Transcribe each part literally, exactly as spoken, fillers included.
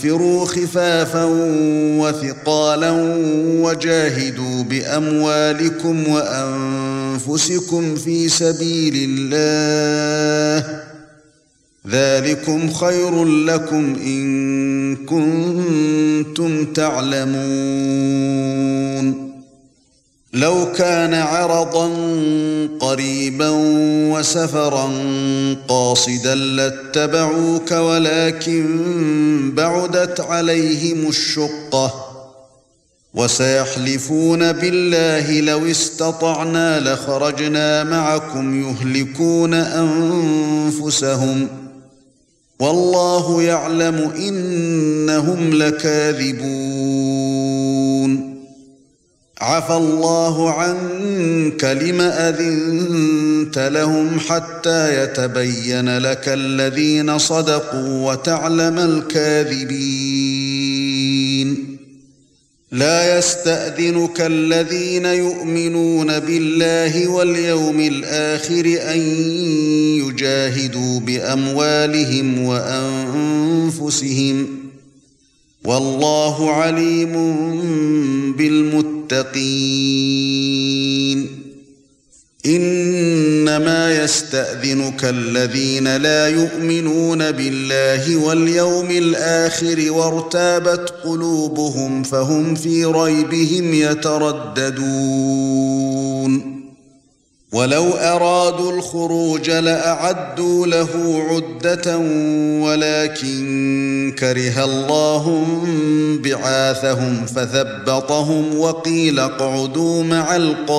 انفروا خفافا وثقالا وجاهدوا بأموالكم وأنفسكم في سبيل الله ذلكم خير لكم إن كنتم تعلمون لو كان عرضا قريبا وسفرا قاصدا لاتبعوك ولكن بعدت عليهم الشقة وسيحلفون بالله لو استطعنا لخرجنا معكم يهلكون أنفسهم والله يعلم إنهم لكاذبون عفى الله عنك لم أذنت لهم حتى يتبين لك الذين صدقوا وتعلم الكاذبين لا يستأذنك الذين يؤمنون بالله واليوم الآخر أن يجاهدوا بأموالهم وأنفسهم والله عليم بالمتقين إنما يستأذنك الذين لا يؤمنون بالله واليوم الآخر وارتابت قلوبهم فهم في ريبهم يترددون ولو أرادوا الخروج لأعدوا له عدة ولكن كره الله بعاثهم فثبطهم وقيل اقعدوا مع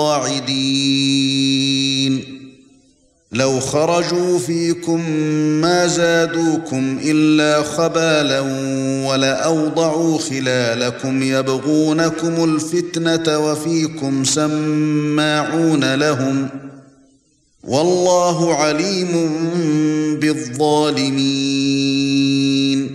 القاعدين لو خرجوا فيكم ما زادوكم إلا خبالا ولأوضعوا خلالكم يبغونكم الفتنة وفيكم سماعون لهم والله عليم بالظالمين